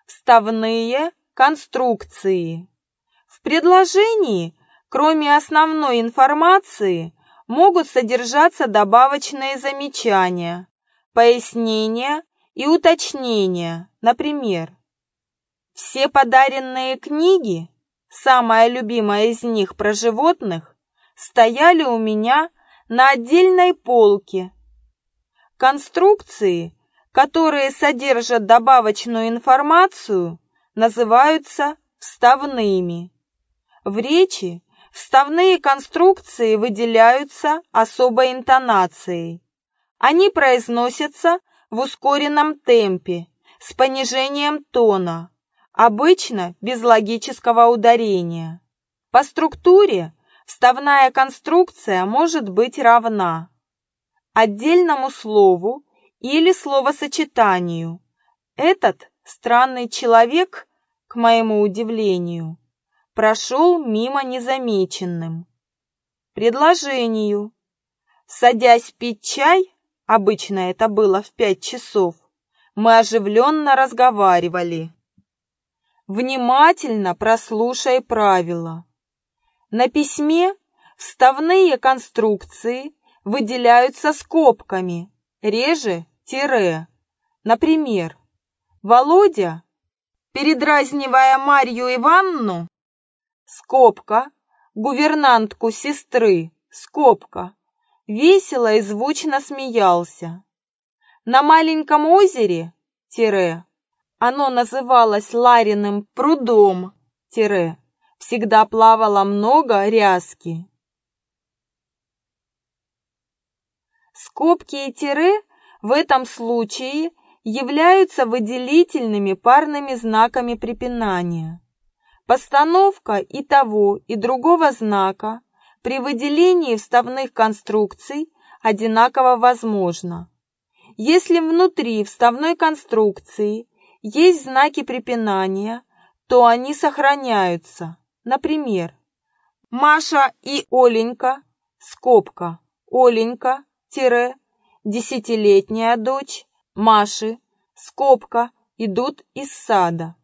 вставные конструкции. В предложении, кроме основной информации, могут содержаться добавочные замечания, пояснения и уточнения. Например, все подаренные книги, самая любимая из них про животных, стояли у меня на отдельной полке. Конструкции, которые содержат добавочную информацию, называются вставными. В речи вставные конструкции выделяются особой интонацией. Они произносятся в ускоренном темпе, с понижением тона, обычно без логического ударения. По структуре вставная конструкция может быть равна отдельному слову или словосочетанию. Этот странный человек, к моему удивлению, прошел мимо незамеченным. Предложению. Садясь пить чай, обычно это было в 5 часов, мы оживленно разговаривали. Внимательно прослушай правила. На письме вставные конструкции выделяются скобками, реже тире. Например, Володя, передразнивая Марью Ивановну, скобка, гувернантку сестры, скобка, весело и звучно смеялся. На маленьком озере, тире, оно называлось Лариным прудом, тире, всегда плавало много ряски. Скобки и тире в этом случае являются выделительными парными знаками препинания. Постановка и того, и другого знака при выделении вставных конструкций одинаково возможна. Если внутри вставной конструкции есть знаки препинания, то они сохраняются. Например, Маша и Оленька, скобка, Оленька, тире, 10-летняя дочь Маши, скобка, идут из сада.